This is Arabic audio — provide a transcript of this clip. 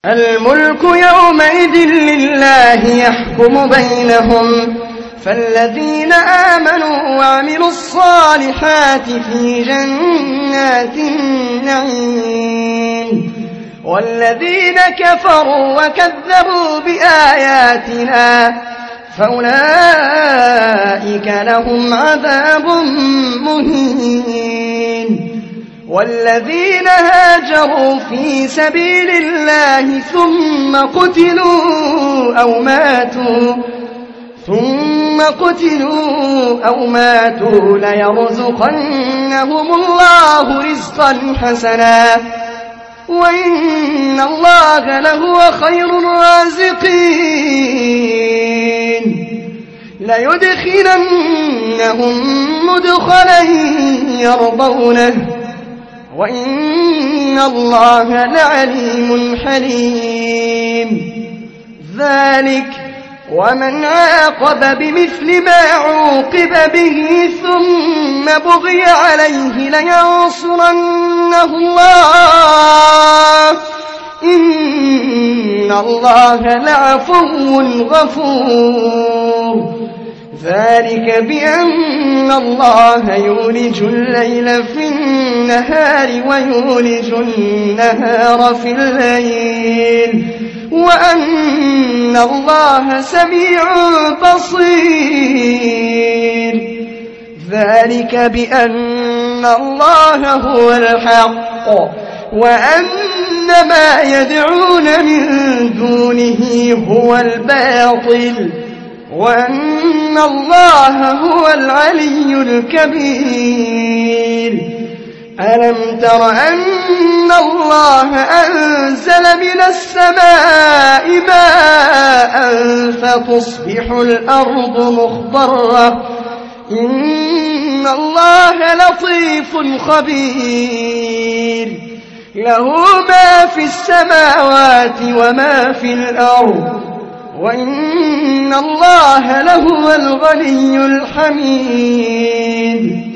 الملك يومئذ لله يحكم بينهم فالذين آمنوا وعملوا الصالحات في جنات النعيم والذين كفروا وكذبوا بآياتنا فأولئك لهم عذاب مهين والذين هاجروا في سبيل الله ثم قتلوا أو ماتوا ليرزقنهم الله رزقا حسنا وإن الله لهو خير الرازقين ليدخلنهم مدخلا يرضونه وإن الله لعليم حليم ذلك ومن عاقب بمثل ما عوقب به ثم بغي عليه لينصرنه الله إن الله لعفو غفور ذلك بأن الله يولج الليل في النهار ويولج النهار في الليل وأن الله سميع بصير ذلك بأن الله هو الحق وأن ما يدعون من دونه هو الباطل وأن الله هو العلي الكبير ألم تر أن الله أنزل من السماء ماء فتصبح الأرض مخضرة إن الله لطيف خبير له ما في السماوات وما في الأرض وإن الله لهو الغني الحميد